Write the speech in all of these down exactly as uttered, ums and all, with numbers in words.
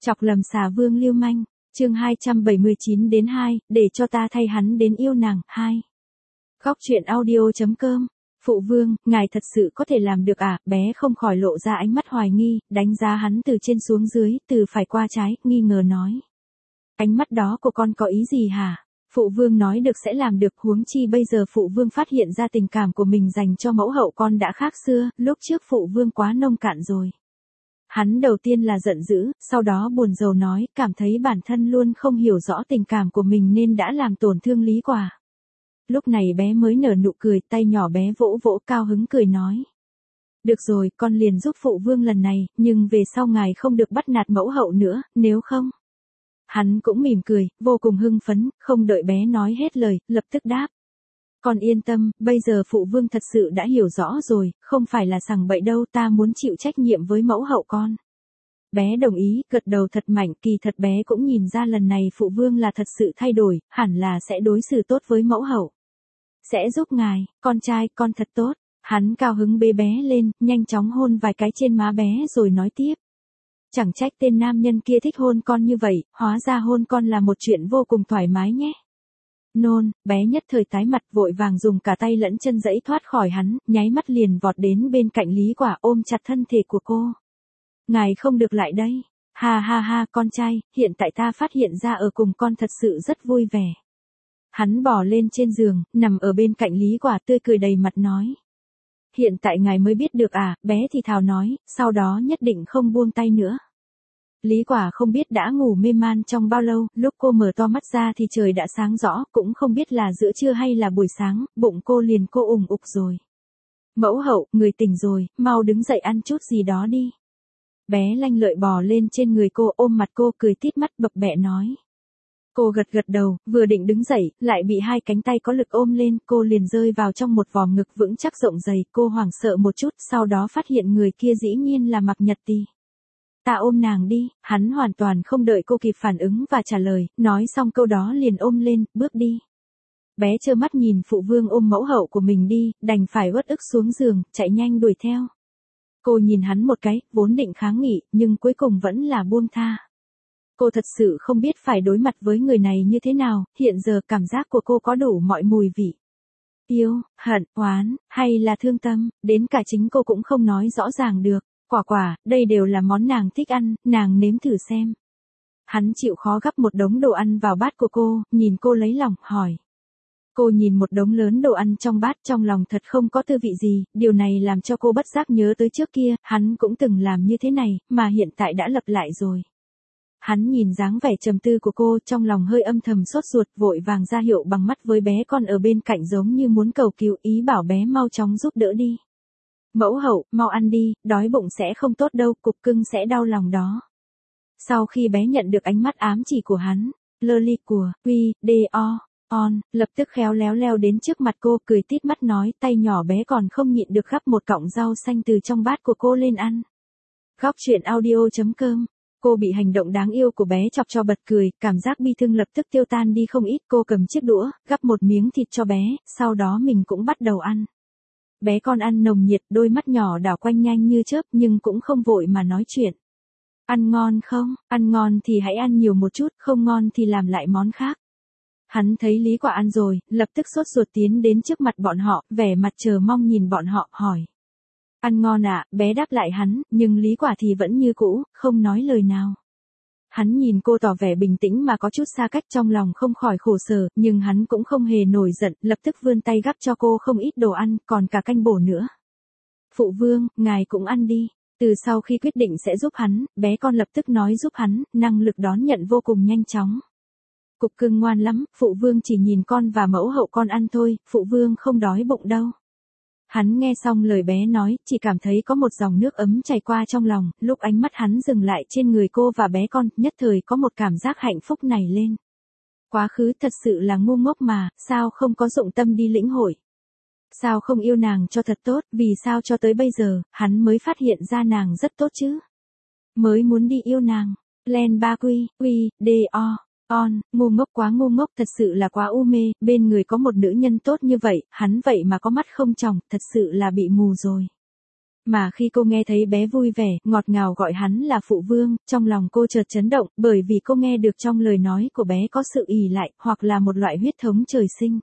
Chọc lầm xà vương lưu manh, chương hai trăm bảy mươi chín đến hai, để cho ta thay hắn đến yêu nàng, hai. Góc truyện audio.com, phụ vương, ngài thật sự có thể làm được à, bé không khỏi lộ ra ánh mắt hoài nghi, đánh giá hắn từ trên xuống dưới, từ phải qua trái, nghi ngờ nói. Ánh mắt đó của con có ý gì hả? Phụ vương nói được sẽ làm được, huống chi bây giờ phụ vương phát hiện ra tình cảm của mình dành cho mẫu hậu con đã khác xưa, lúc trước phụ vương quá nông cạn rồi. Hắn đầu tiên là giận dữ, sau đó buồn rầu nói, cảm thấy bản thân luôn không hiểu rõ tình cảm của mình nên đã làm tổn thương Lý Quả. Lúc này bé mới nở nụ cười, tay nhỏ bé vỗ vỗ cao hứng cười nói. Được rồi, con liền giúp phụ vương lần này, nhưng về sau ngài không được bắt nạt mẫu hậu nữa, nếu không. Hắn cũng mỉm cười, vô cùng hưng phấn, không đợi bé nói hết lời, lập tức đáp. Con yên tâm, bây giờ phụ vương thật sự đã hiểu rõ rồi, không phải là sằng bậy đâu, ta muốn chịu trách nhiệm với mẫu hậu con. Bé đồng ý, gật đầu thật mạnh, kỳ thật bé cũng nhìn ra lần này phụ vương là thật sự thay đổi, hẳn là sẽ đối xử tốt với mẫu hậu. Sẽ giúp ngài, con trai, con thật tốt. Hắn cao hứng bế bé lên, nhanh chóng hôn vài cái trên má bé rồi nói tiếp. Chẳng trách tên nam nhân kia thích hôn con như vậy, hóa ra hôn con là một chuyện vô cùng thoải mái nhé. Nôn, bé nhất thời tái mặt vội vàng dùng cả tay lẫn chân giãy thoát khỏi hắn, nháy mắt liền vọt đến bên cạnh Lý Quả ôm chặt thân thể của cô. Ngài không được lại đây. Ha ha ha, con trai, hiện tại ta phát hiện ra ở cùng con thật sự rất vui vẻ. Hắn bò lên trên giường, nằm ở bên cạnh Lý Quả tươi cười đầy mặt nói. Hiện tại ngài mới biết được à, bé thì thào nói, sau đó nhất định không buông tay nữa. Lý Quả không biết đã ngủ mê man trong bao lâu, lúc cô mở to mắt ra thì trời đã sáng rõ, cũng không biết là giữa trưa hay là buổi sáng, bụng cô liền cô ủng ục rồi. Mẫu hậu, người tỉnh rồi, mau đứng dậy ăn chút gì đó đi. Bé lanh lợi bò lên trên người cô ôm mặt cô cười tít mắt bập bẹ nói. Cô gật gật đầu, vừa định đứng dậy, lại bị hai cánh tay có lực ôm lên, cô liền rơi vào trong một vòm ngực vững chắc rộng dày, cô hoảng sợ một chút, sau đó phát hiện người kia dĩ nhiên là Mạc Nhật Tì. Ta ôm nàng đi, hắn hoàn toàn không đợi cô kịp phản ứng và trả lời, nói xong câu đó liền ôm lên, bước đi. Bé trơ mắt nhìn phụ vương ôm mẫu hậu của mình đi, đành phải uất ức xuống giường, chạy nhanh đuổi theo. Cô nhìn hắn một cái, vốn định kháng nghị, nhưng cuối cùng vẫn là buông tha. Cô thật sự không biết phải đối mặt với người này như thế nào, hiện giờ cảm giác của cô có đủ mọi mùi vị. Yêu, hận, oán, hay là thương tâm, đến cả chính cô cũng không nói rõ ràng được. Quả quả, đây đều là món nàng thích ăn, nàng nếm thử xem. Hắn chịu khó gắp một đống đồ ăn vào bát của cô, nhìn cô lấy lòng, hỏi. Cô nhìn một đống lớn đồ ăn trong bát trong lòng thật không có tư vị gì, điều này làm cho cô bất giác nhớ tới trước kia, hắn cũng từng làm như thế này, mà hiện tại đã lặp lại rồi. Hắn nhìn dáng vẻ trầm tư của cô trong lòng hơi âm thầm sốt ruột vội vàng ra hiệu bằng mắt với bé con ở bên cạnh giống như muốn cầu cứu ý bảo bé mau chóng giúp đỡ đi. Mẫu hậu, mau ăn đi, đói bụng sẽ không tốt đâu, cục cưng sẽ đau lòng đó. Sau khi bé nhận được ánh mắt ám chỉ của hắn, lơ ly của, uy, đê o, on, lập tức khéo léo leo đến trước mặt cô cười tít mắt nói tay nhỏ bé còn không nhịn được gắp một cọng rau xanh từ trong bát của cô lên ăn. Góc truyện audio.com, cô bị hành động đáng yêu của bé chọc cho bật cười, cảm giác bi thương lập tức tiêu tan đi không ít, cô cầm chiếc đũa, gắp một miếng thịt cho bé, sau đó mình cũng bắt đầu ăn. Bé con ăn nồng nhiệt, đôi mắt nhỏ đảo quanh nhanh như chớp nhưng cũng không vội mà nói chuyện. Ăn ngon không? Ăn ngon thì hãy ăn nhiều một chút, không ngon thì làm lại món khác. Hắn thấy Lý Quả ăn rồi, lập tức sốt ruột tiến đến trước mặt bọn họ, vẻ mặt chờ mong nhìn bọn họ, hỏi. Ăn ngon ạ, à, bé đáp lại hắn, nhưng Lý Quả thì vẫn như cũ, không nói lời nào. Hắn nhìn cô tỏ vẻ bình tĩnh mà có chút xa cách trong lòng không khỏi khổ sở, nhưng hắn cũng không hề nổi giận, lập tức vươn tay gắp cho cô không ít đồ ăn, còn cả canh bổ nữa. Phụ vương, ngài cũng ăn đi. Từ sau khi quyết định sẽ giúp hắn, bé con lập tức nói giúp hắn, năng lực đón nhận vô cùng nhanh chóng. Cục cưng ngoan lắm, phụ vương chỉ nhìn con và mẫu hậu con ăn thôi, phụ vương không đói bụng đâu. Hắn nghe xong lời bé nói, chỉ cảm thấy có một dòng nước ấm chảy qua trong lòng, lúc ánh mắt hắn dừng lại trên người cô và bé con, nhất thời có một cảm giác hạnh phúc nảy lên. Quá khứ thật sự là ngu ngốc mà, sao không có dụng tâm đi lĩnh hội? Sao không yêu nàng cho thật tốt, vì sao cho tới bây giờ, hắn mới phát hiện ra nàng rất tốt chứ? Mới muốn đi yêu nàng. Len ba quy, quy, đê o. On, ngu ngốc quá ngu ngốc, thật sự là quá u mê, bên người có một nữ nhân tốt như vậy, hắn vậy mà có mắt không tròng, thật sự là bị mù rồi. Mà khi cô nghe thấy bé vui vẻ, ngọt ngào gọi hắn là phụ vương, trong lòng cô chợt chấn động, bởi vì cô nghe được trong lời nói của bé có sự ỷ lại, hoặc là một loại huyết thống trời sinh.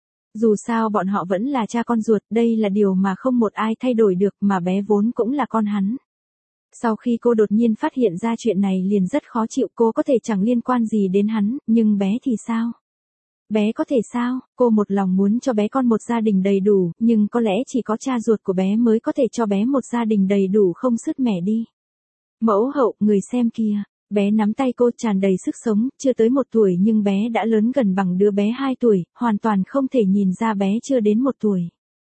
Dù sao bọn họ vẫn là cha con ruột, đây là điều mà không một ai thay đổi được, mà bé vốn cũng là con hắn. Sau khi cô đột nhiên phát hiện ra chuyện này liền rất khó chịu, cô có thể chẳng liên quan gì đến hắn, nhưng bé thì sao? Bé có thể sao? Cô một lòng muốn cho bé con một gia đình đầy đủ, nhưng có lẽ chỉ có cha ruột của bé mới có thể cho bé một gia đình đầy đủ không sứt mẻ đi. Mẫu hậu, người xem kìa. Bé nắm tay cô tràn đầy sức sống, chưa tới một tuổi nhưng bé đã lớn gần bằng đứa bé hai tuổi, hoàn toàn không thể nhìn ra bé chưa đến một tuổi.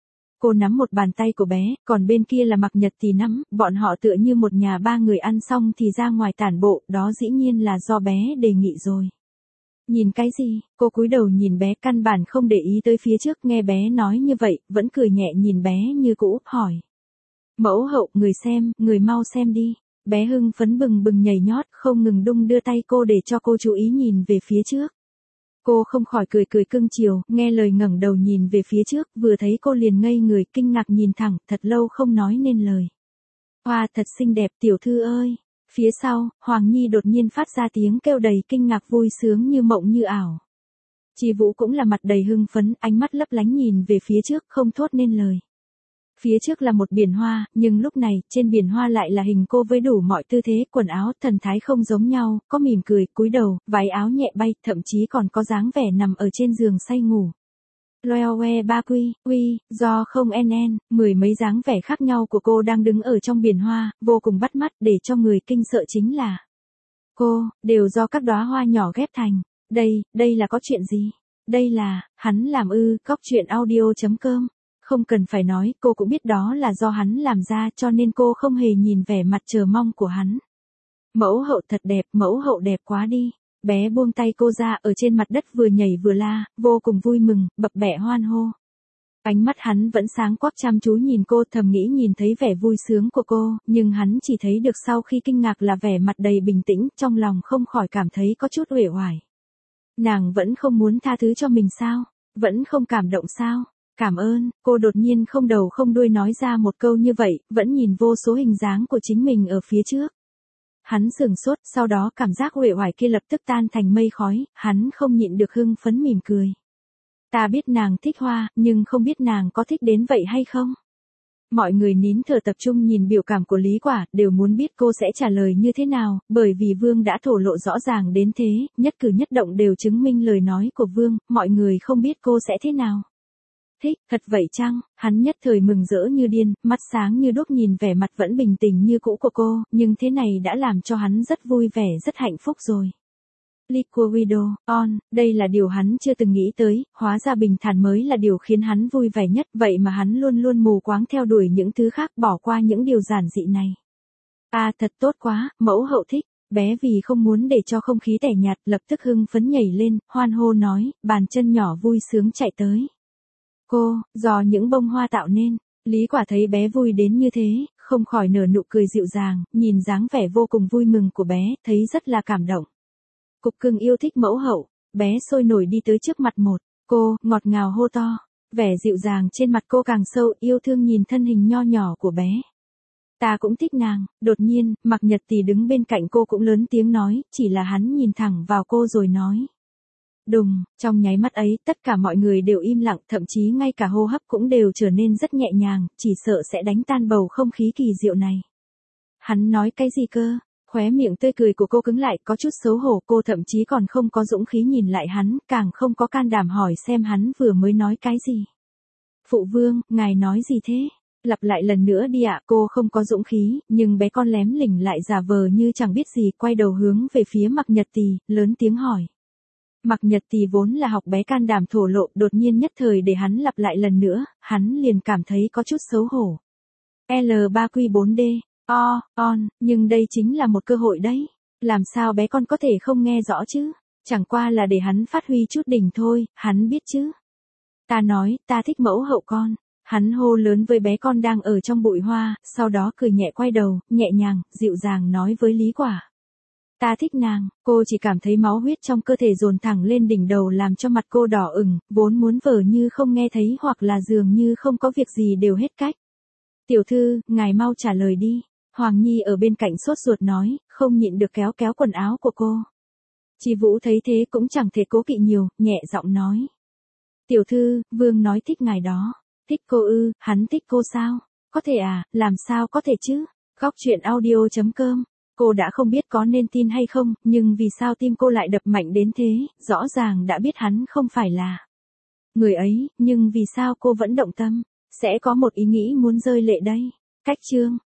Cô nắm một bàn tay của bé, còn bên kia là Mạc Nhật thì nắm, bọn họ tựa như một nhà ba người ăn xong thì ra ngoài tản bộ, đó dĩ nhiên là do bé đề nghị rồi. Nhìn cái gì? Cô cúi đầu nhìn bé, căn bản không để ý tới phía trước, nghe bé nói như vậy, vẫn cười nhẹ nhìn bé như cũ, hỏi. Mẫu hậu, người xem, người mau xem đi. Bé hưng phấn bừng bừng nhảy nhót, không ngừng đung đưa tay cô để cho cô chú ý nhìn về phía trước. Cô không khỏi cười cười cưng chiều, nghe lời ngẩng đầu nhìn về phía trước, vừa thấy cô liền ngây người, kinh ngạc nhìn thẳng, thật lâu không nói nên lời. Hoa, thật xinh đẹp, tiểu thư ơi. Phía sau, Hoàng Nhi đột nhiên phát ra tiếng kêu đầy kinh ngạc vui sướng như mộng như ảo. Chi Vũ cũng là mặt đầy hưng phấn, ánh mắt lấp lánh nhìn về phía trước, không thốt nên lời. Phía trước là một biển hoa, nhưng lúc này, trên biển hoa lại là hình cô với đủ mọi tư thế, quần áo, thần thái không giống nhau, có mỉm cười, cúi đầu, váy áo nhẹ bay, thậm chí còn có dáng vẻ nằm ở trên giường say ngủ. Loewe ba quy, quy, do không en, mười mấy dáng vẻ khác nhau của cô đang đứng ở trong biển hoa, vô cùng bắt mắt, để cho người kinh sợ chính là cô, đều do các đóa hoa nhỏ ghép thành. Đây, đây là có chuyện gì? Đây là, hắn làm ư, cóc truyện audio.com. Không cần phải nói, cô cũng biết đó là do hắn làm ra, cho nên cô không hề nhìn vẻ mặt chờ mong của hắn. Mẫu hậu thật đẹp, mẫu hậu đẹp quá đi. Bé buông tay cô ra, ở trên mặt đất vừa nhảy vừa la, vô cùng vui mừng, bập bẹ hoan hô. Ánh mắt hắn vẫn sáng quắc chăm chú nhìn cô, thầm nghĩ nhìn thấy vẻ vui sướng của cô, nhưng hắn chỉ thấy được sau khi kinh ngạc là vẻ mặt đầy bình tĩnh, trong lòng không khỏi cảm thấy có chút uể oải. Nàng vẫn không muốn tha thứ cho mình sao? Vẫn không cảm động sao? Cảm ơn, cô đột nhiên không đầu không đuôi nói ra một câu như vậy, vẫn nhìn vô số hình dáng của chính mình ở phía trước. Hắn sửng sốt, sau đó cảm giác uể oải kia lập tức tan thành mây khói, hắn không nhịn được hưng phấn mỉm cười. Ta biết nàng thích hoa, nhưng không biết nàng có thích đến vậy hay không? Mọi người nín thở tập trung nhìn biểu cảm của Lý Quả, đều muốn biết cô sẽ trả lời như thế nào, bởi vì Vương đã thổ lộ rõ ràng đến thế, nhất cử nhất động đều chứng minh lời nói của Vương, mọi người không biết cô sẽ thế nào. Thích, thật vậy chăng? Hắn nhất thời mừng rỡ như điên, mắt sáng như đuốc nhìn vẻ mặt vẫn bình tĩnh như cũ của cô, nhưng thế này đã làm cho hắn rất vui vẻ, rất hạnh phúc rồi. Liquid Widow, on, đây là điều hắn chưa từng nghĩ tới, hóa ra bình thản mới là điều khiến hắn vui vẻ nhất, vậy mà hắn luôn luôn mù quáng theo đuổi những thứ khác, bỏ qua những điều giản dị này. À, thật tốt quá, mẫu hậu thích. Bé vì không muốn để cho không khí tẻ nhạt, lập tức hưng phấn nhảy lên, hoan hô nói, bàn chân nhỏ vui sướng chạy tới. Cô, do những bông hoa tạo nên. Lý Quả thấy bé vui đến như thế, không khỏi nở nụ cười dịu dàng, nhìn dáng vẻ vô cùng vui mừng của bé, thấy rất là cảm động. Cục cưng yêu thích mẫu hậu, bé sôi nổi đi tới trước mặt một, cô, ngọt ngào hô to, vẻ dịu dàng trên mặt cô càng sâu, yêu thương nhìn thân hình nho nhỏ của bé. Ta cũng thích nàng, đột nhiên, Mạc Nhật Tỷ đứng bên cạnh cô cũng lớn tiếng nói, chỉ là hắn nhìn thẳng vào cô rồi nói. Đùng, trong nháy mắt ấy, tất cả mọi người đều im lặng, thậm chí ngay cả hô hấp cũng đều trở nên rất nhẹ nhàng, chỉ sợ sẽ đánh tan bầu không khí kỳ diệu này. Hắn nói cái gì cơ? Khóe miệng tươi cười của cô cứng lại, có chút xấu hổ, cô thậm chí còn không có dũng khí nhìn lại hắn, càng không có can đảm hỏi xem hắn vừa mới nói cái gì. Phụ vương, ngài nói gì thế? Lặp lại lần nữa đi ạ, cô không có dũng khí, nhưng bé con lém lỉnh lại giả vờ như chẳng biết gì, quay đầu hướng về phía Mạc Nhật Tỷ, lớn tiếng hỏi. Mạc Nhật Tỷ vốn là học bé can đảm thổ lộ, đột nhiên nhất thời để hắn lặp lại lần nữa, hắn liền cảm thấy có chút xấu hổ. L ba Q bốn D, o, on, nhưng đây chính là một cơ hội đấy. Làm sao bé con có thể không nghe rõ chứ? Chẳng qua là để hắn phát huy chút đỉnh thôi, hắn biết chứ. Ta nói, ta thích mẫu hậu con. Hắn hô lớn với bé con đang ở trong bụi hoa, sau đó cười nhẹ quay đầu, nhẹ nhàng, dịu dàng nói với Lý Quả. Ta thích nàng, cô chỉ cảm thấy máu huyết trong cơ thể dồn thẳng lên đỉnh đầu làm cho mặt cô đỏ ửng, vốn muốn vờ như không nghe thấy hoặc là dường như không có việc gì đều hết cách. Tiểu thư, ngài mau trả lời đi. Hoàng Nhi ở bên cạnh sốt ruột nói, không nhịn được kéo kéo quần áo của cô. Chi Vũ thấy thế cũng chẳng thể cố kỵ nhiều, nhẹ giọng nói. Tiểu thư, vương nói thích ngài đó. Thích cô ư, hắn thích cô sao? Có thể à, làm sao có thể chứ? Góc truyện audio chấm com. Cô đã không biết có nên tin hay không, nhưng vì sao tim cô lại đập mạnh đến thế, rõ ràng đã biết hắn không phải là người ấy, nhưng vì sao cô vẫn động tâm, sẽ có một ý nghĩ muốn rơi lệ đây. Cách chương